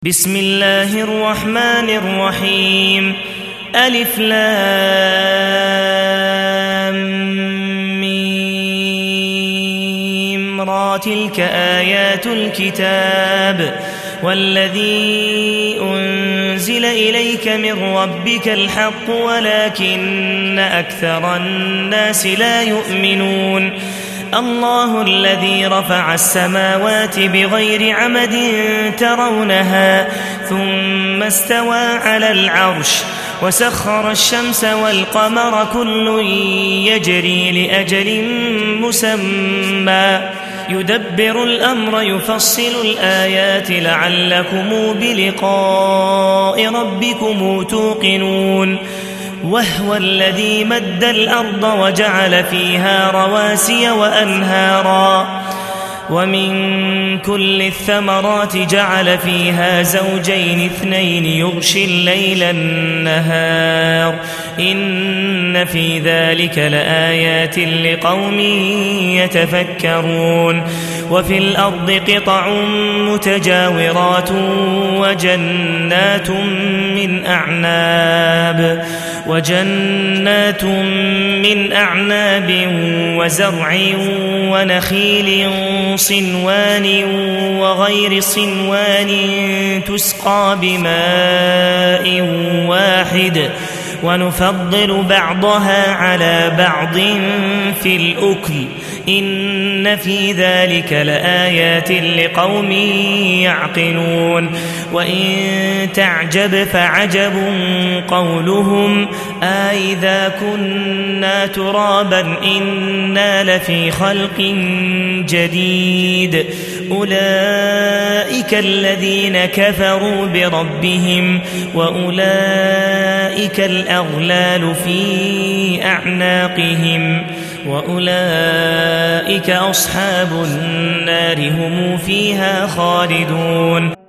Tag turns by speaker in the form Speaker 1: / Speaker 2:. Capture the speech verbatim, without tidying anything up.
Speaker 1: بسم الله الرحمن الرحيم ألف لام ميم را تلك آيات الكتاب والذي أنزل إليك من ربك الحق ولكن أكثر الناس لا يؤمنون الله الذي رفع السماوات بغير عمد ترونها ثم استوى على العرش وسخر الشمس والقمر كل يجري لأجل مسمى يدبر الأمر يفصل الآيات لعلكم بلقاء ربكم توقنون وهو الذي مد الأرض وجعل فيها رواسي وأنهارا ومن كل الثمرات جعل فيها زوجين اثنين يغشي الليل النهار إن في ذلك لآيات لقوم يتفكرون وفي الأرض قطع متجاورات وجنات من أعناب وجنات من أعناب وزرع ونخيل صنوان وغير صنوان تسقى بماء واحد ونفضل بعضها على بعض في الأكل إن في ذلك لآيات لقوم يعقلون وإن تعجب فعجب قولهم أإذا كنا ترابا إنا لفي خلق جديد أولئك الذين كفروا بربهم وأولئك الأغلال في أعناقهم وأولئك أصحاب النار هم فيها خالدون.